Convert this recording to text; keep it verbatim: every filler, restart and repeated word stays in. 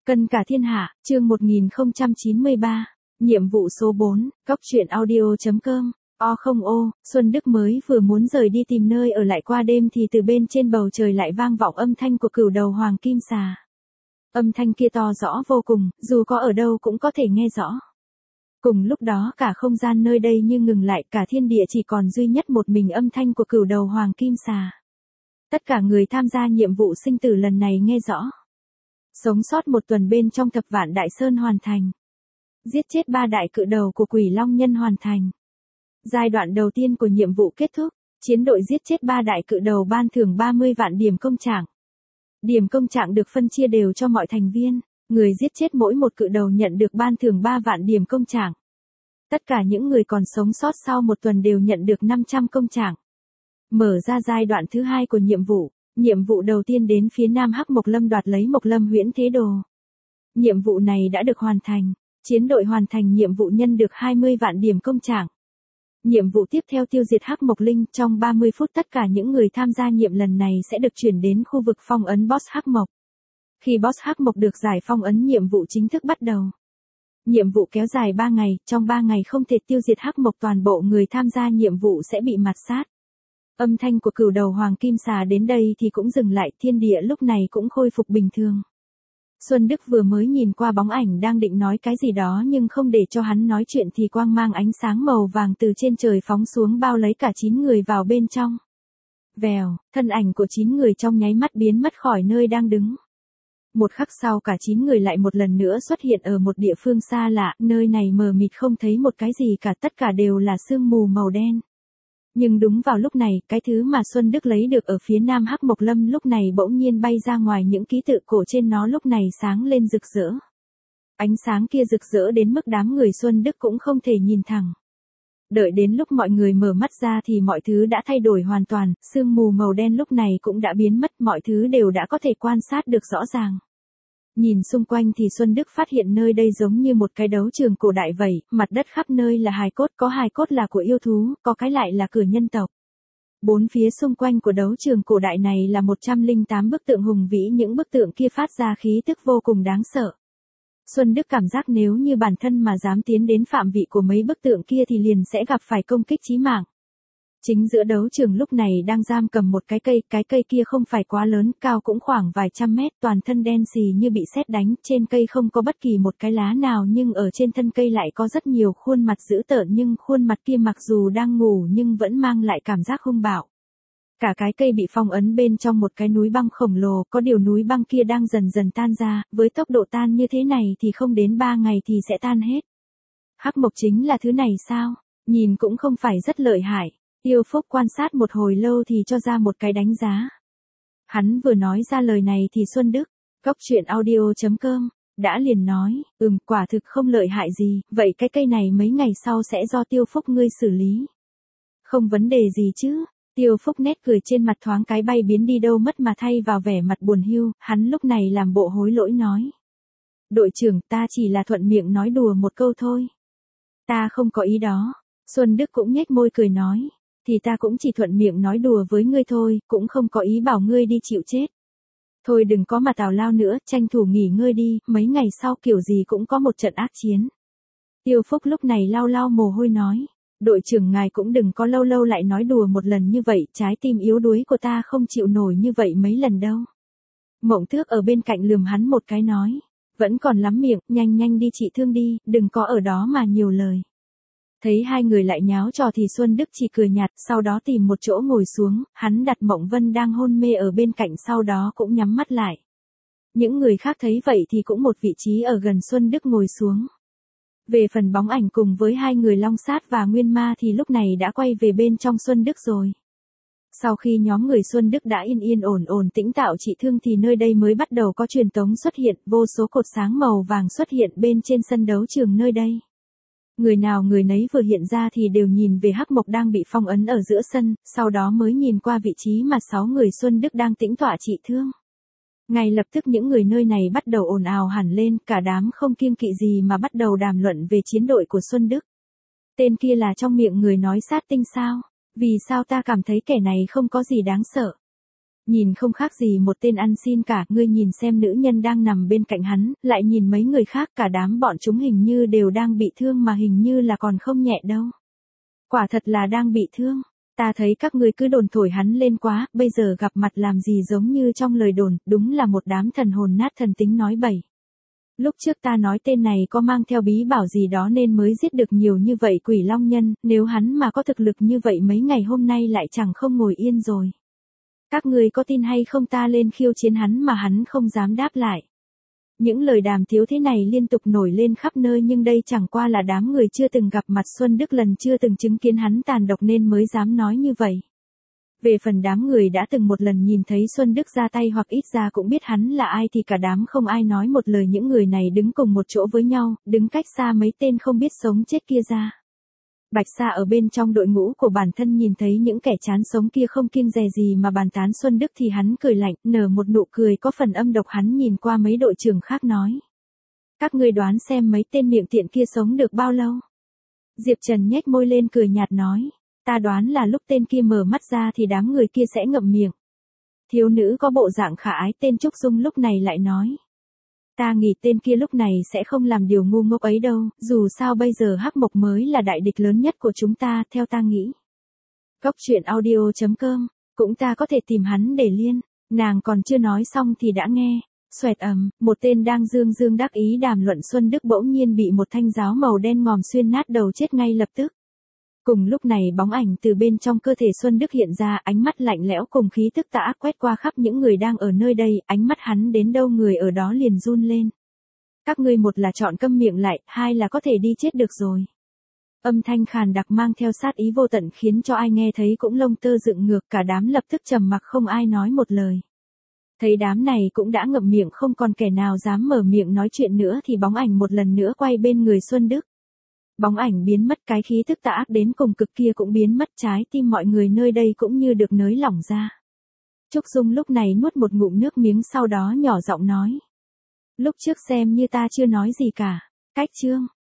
Cân cả thiên hạ, chương một nghìn không trăm chín mươi ba, nhiệm vụ số bốn, góc truyện audio.com, o không ô, Xuân Đức mới vừa muốn rời đi tìm nơi ở lại qua đêm thì từ bên trên bầu trời lại vang vọng âm thanh của cửu đầu hoàng kim xà. Âm thanh kia to rõ vô cùng, dù có ở đâu cũng có thể nghe rõ. Cùng lúc đó cả không gian nơi đây như ngừng lại, cả thiên địa chỉ còn duy nhất một mình âm thanh của cửu đầu hoàng kim xà. Tất cả người tham gia nhiệm vụ sinh tử lần này nghe rõ. Sống sót một tuần bên trong thập vạn đại sơn hoàn thành. Giết chết ba đại cự đầu của quỷ long nhân hoàn thành. Giai đoạn đầu tiên của nhiệm vụ kết thúc, chiến đội giết chết ba đại cự đầu ban thưởng ba mươi vạn điểm công trạng. Điểm công trạng được phân chia đều cho mọi thành viên, người giết chết mỗi một cự đầu nhận được ban thưởng ba vạn điểm công trạng. Tất cả những người còn sống sót sau một tuần đều nhận được năm trăm công trạng. Mở ra giai đoạn thứ hai của nhiệm vụ. Nhiệm vụ đầu tiên đến phía nam Hắc Mộc Lâm đoạt lấy Mộc Lâm Huyễn Thế Đồ. Nhiệm vụ này đã được hoàn thành, chiến đội hoàn thành nhiệm vụ nhân được hai mươi vạn điểm công trạng. Nhiệm vụ tiếp theo tiêu diệt Hắc Mộc Linh, trong ba mươi phút tất cả những người tham gia nhiệm lần này sẽ được chuyển đến khu vực phong ấn boss Hắc Mộc. Khi boss Hắc Mộc được giải phong ấn nhiệm vụ chính thức bắt đầu. Nhiệm vụ kéo dài ba ngày, trong ba ngày không thể tiêu diệt Hắc Mộc toàn bộ người tham gia nhiệm vụ sẽ bị mạt sát. Âm thanh của cửu đầu hoàng kim xà đến đây thì cũng dừng lại, thiên địa lúc này cũng khôi phục bình thường. Xuân Đức vừa mới nhìn qua bóng ảnh đang định nói cái gì đó nhưng không để cho hắn nói chuyện thì quang mang ánh sáng màu vàng từ trên trời phóng xuống bao lấy cả chín người vào bên trong. Vèo, thân ảnh của chín người trong nháy mắt biến mất khỏi nơi đang đứng. Một khắc sau cả chín người lại một lần nữa xuất hiện ở một địa phương xa lạ, nơi này mờ mịt không thấy một cái gì cả, tất cả đều là sương mù màu đen. Nhưng đúng vào lúc này, cái thứ mà Xuân Đức lấy được ở phía nam Hắc Mộc Lâm lúc này bỗng nhiên bay ra ngoài, những ký tự cổ trên nó lúc này sáng lên rực rỡ. Ánh sáng kia rực rỡ đến mức đám người Xuân Đức cũng không thể nhìn thẳng. Đợi đến lúc mọi người mở mắt ra thì mọi thứ đã thay đổi hoàn toàn, sương mù màu đen lúc này cũng đã biến mất, mọi thứ đều đã có thể quan sát được rõ ràng. Nhìn xung quanh thì Xuân Đức phát hiện nơi đây giống như một cái đấu trường cổ đại vậy, mặt đất khắp nơi là hài cốt, có hài cốt là của yêu thú, có cái lại là cửa nhân tộc. Bốn phía xung quanh của đấu trường cổ đại này là một trăm lẻ tám bức tượng hùng vĩ, những bức tượng kia phát ra khí tức vô cùng đáng sợ. Xuân Đức cảm giác nếu như bản thân mà dám tiến đến phạm vị của mấy bức tượng kia thì liền sẽ gặp phải công kích chí mạng. Chính giữa đấu trường lúc này đang giam cầm một cái cây, cái cây kia không phải quá lớn, cao cũng khoảng vài trăm mét, toàn thân đen xì như bị sét đánh, trên cây không có bất kỳ một cái lá nào nhưng ở trên thân cây lại có rất nhiều khuôn mặt dữ tợn, nhưng khuôn mặt kia mặc dù đang ngủ nhưng vẫn mang lại cảm giác hung bạo. Cả cái cây bị phong ấn bên trong một cái núi băng khổng lồ, có điều núi băng kia đang dần dần tan ra, với tốc độ tan như thế này thì không đến ba ngày thì sẽ tan hết. Hắc Mộc chính là thứ này sao? Nhìn cũng không phải rất lợi hại. Tiêu Phúc quan sát một hồi lâu thì cho ra một cái đánh giá. Hắn vừa nói ra lời này thì Xuân Đức, góc truyện audio.com, đã liền nói, ừm, quả thực không lợi hại gì, vậy cái cây này mấy ngày sau sẽ do Tiêu Phúc ngươi xử lý. Không vấn đề gì chứ, Tiêu Phúc nét cười trên mặt thoáng cái bay biến đi đâu mất mà thay vào vẻ mặt buồn hiu, hắn lúc này làm bộ hối lỗi nói. Đội trưởng, ta chỉ là thuận miệng nói đùa một câu thôi. Ta không có ý đó. Xuân Đức cũng nhếch môi cười nói. Thì ta cũng chỉ thuận miệng nói đùa với ngươi thôi, cũng không có ý bảo ngươi đi chịu chết. Thôi đừng có mà tào lao nữa, tranh thủ nghỉ ngơi đi, mấy ngày sau kiểu gì cũng có một trận ác chiến. Tiêu Phúc lúc này lau lau mồ hôi nói, đội trưởng ngài cũng đừng có lâu lâu lại nói đùa một lần như vậy, trái tim yếu đuối của ta không chịu nổi như vậy mấy lần đâu. Mộng Thước ở bên cạnh lườm hắn một cái nói, vẫn còn lắm miệng, nhanh nhanh đi trị thương đi, đừng có ở đó mà nhiều lời. Thấy hai người lại nháo trò thì Xuân Đức chỉ cười nhạt, sau đó tìm một chỗ ngồi xuống, hắn đặt Mộng Vân đang hôn mê ở bên cạnh sau đó cũng nhắm mắt lại. Những người khác thấy vậy thì cũng một vị trí ở gần Xuân Đức ngồi xuống. Về phần bóng ảnh cùng với hai người Long Sát và Nguyên Ma thì lúc này đã quay về bên trong Xuân Đức rồi. Sau khi nhóm người Xuân Đức đã yên yên ổn ổn tĩnh tạo trị thương thì nơi đây mới bắt đầu có truyền tống xuất hiện, vô số cột sáng màu vàng xuất hiện bên trên sân đấu trường nơi đây. Người nào người nấy vừa hiện ra thì đều nhìn về Hắc Mộc đang bị phong ấn ở giữa sân, sau đó mới nhìn qua vị trí mà sáu người Xuân Đức đang tĩnh tọa trị thương. Ngay lập tức những người nơi này bắt đầu ồn ào hẳn lên, cả đám không kiêng kỵ gì mà bắt đầu đàm luận về chiến đội của Xuân Đức. Tên kia là trong miệng người nói sát tinh sao? Vì sao ta cảm thấy kẻ này không có gì đáng sợ? Nhìn không khác gì một tên ăn xin cả, ngươi nhìn xem nữ nhân đang nằm bên cạnh hắn, lại nhìn mấy người khác, cả đám bọn chúng hình như đều đang bị thương mà hình như là còn không nhẹ đâu. Quả thật là đang bị thương. Ta thấy các ngươi cứ đồn thổi hắn lên quá, bây giờ gặp mặt làm gì giống như trong lời đồn, đúng là một đám thần hồn nát thần tính nói bậy. Lúc trước ta nói tên này có mang theo bí bảo gì đó nên mới giết được nhiều như vậy quỷ long nhân, nếu hắn mà có thực lực như vậy mấy ngày hôm nay lại chẳng không ngồi yên rồi. Các ngươi có tin hay không ta lên khiêu chiến hắn mà hắn không dám đáp lại. Những lời đàm tiếu thế này liên tục nổi lên khắp nơi nhưng đây chẳng qua là đám người chưa từng gặp mặt Xuân Đức lần chưa từng chứng kiến hắn tàn độc nên mới dám nói như vậy. Về phần đám người đã từng một lần nhìn thấy Xuân Đức ra tay hoặc ít ra cũng biết hắn là ai thì cả đám không ai nói một lời, những người này đứng cùng một chỗ với nhau, đứng cách xa mấy tên không biết sống chết kia ra. Bạch Sa ở bên trong đội ngũ của bản thân nhìn thấy những kẻ chán sống kia không kiêng dè gì mà bàn tán Xuân Đức thì hắn cười lạnh, nở một nụ cười có phần âm độc, hắn nhìn qua mấy đội trưởng khác nói. Các ngươi đoán xem mấy tên miệng tiện kia sống được bao lâu? Diệp Trần nhếch môi lên cười nhạt nói. Ta đoán là lúc tên kia mở mắt ra thì đám người kia sẽ ngậm miệng. Thiếu nữ có bộ dạng khả ái tên Trúc Dung lúc này lại nói. Ta nghĩ tên kia lúc này sẽ không làm điều ngu ngốc ấy đâu, dù sao bây giờ Hắc Mộc mới là đại địch lớn nhất của chúng ta, theo ta nghĩ. Góc truyện audio chấm com, cũng ta có thể tìm hắn để liên, nàng còn chưa nói xong thì đã nghe. Xoẹt ầm, một tên đang dương dương đắc ý đàm luận Xuân Đức bỗng nhiên bị một thanh giáo màu đen ngòm xuyên nát đầu chết ngay lập tức. Cùng lúc này bóng ảnh từ bên trong cơ thể Xuân Đức hiện ra, ánh mắt lạnh lẽo cùng khí tức tà ác quét qua khắp những người đang ở nơi đây, ánh mắt hắn đến đâu người ở đó liền run lên. Các ngươi một là chọn câm miệng lại, hai là có thể đi chết được rồi. Âm thanh khàn đặc mang theo sát ý vô tận khiến cho ai nghe thấy cũng lông tơ dựng ngược, cả đám lập tức trầm mặc không ai nói một lời. Thấy đám này cũng đã ngậm miệng không còn kẻ nào dám mở miệng nói chuyện nữa thì bóng ảnh một lần nữa quay bên người Xuân Đức. Bóng ảnh biến mất, cái khí tức tà ác đến cùng cực kia cũng biến mất, trái tim mọi người nơi đây cũng như được nới lỏng ra. Trúc Dung lúc này nuốt một ngụm nước miếng sau đó nhỏ giọng nói. Lúc trước xem như ta chưa nói gì cả. Cách chương.